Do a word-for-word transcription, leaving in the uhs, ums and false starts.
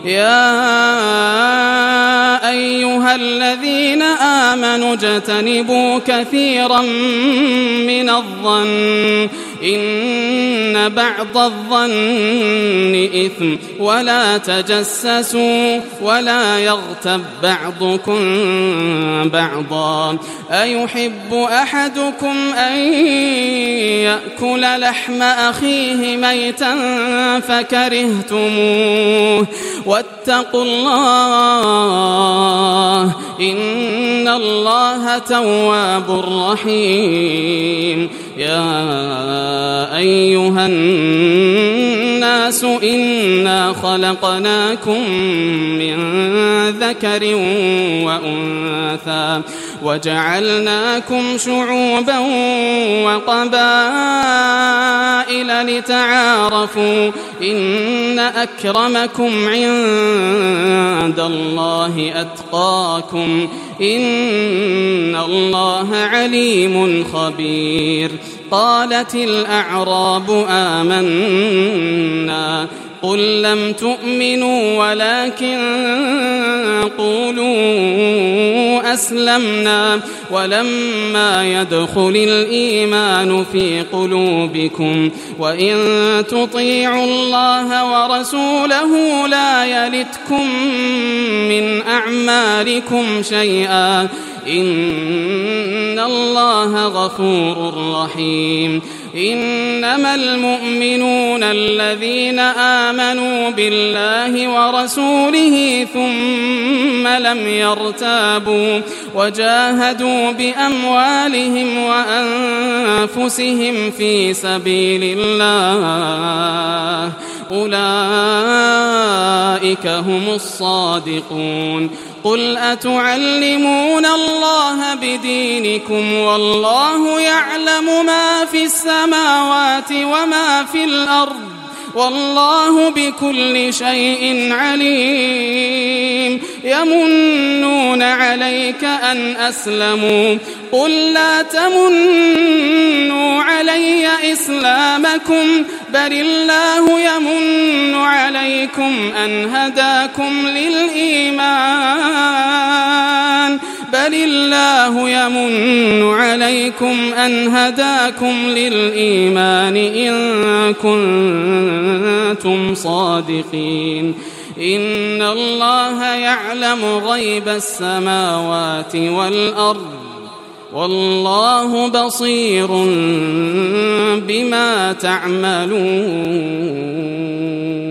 يا أيها الذين آمنوا اجتنبوا كثيرا من الظن إن بعض الظن إثم ولا تجسسوا ولا يغتب بعضكم بعضا أيحب أحدكم أن يأكل لحم أخيه ميتا فكرهتموه واتقوا الله إن الله تواب رحيم. يا أيها الناس إنا خلقناكم من ذكر وأنثى وجعلناكم شعوبا وقبائل لتعارفوا إن أكرمكم عند الله أتقاكم إن الله عليم خبير. قالت الأعراب آمنا قل لم تؤمنوا ولكن قولوا أسلمنا ولما يدخل الإيمان في قلوبكم وإن تطيعوا الله ورسوله لا يلتكم من أعمالكم شيئا إن الله غفور رحيم. إنما المؤمنون الذين آمنوا بالله ورسوله ثم لم يرتابوا وجاهدوا بأموالهم وأنفسهم في سبيل الله أولئك هم الصادقون. قل أتعلمون الله بدينكم والله يعلم ما في السماوات وما في الأرض والله بكل شيء عليم. يمنون عليك أن أسلموا قل لا تمنوا علي إسلامكم بل الله يمن عليكم أن هداكم للإيمان بل الله يمن عليكم أن هداكم للإيمان إن كنتم صادقين. إن الله يعلم غيب السماوات والأرض والله بصير بما تعملون.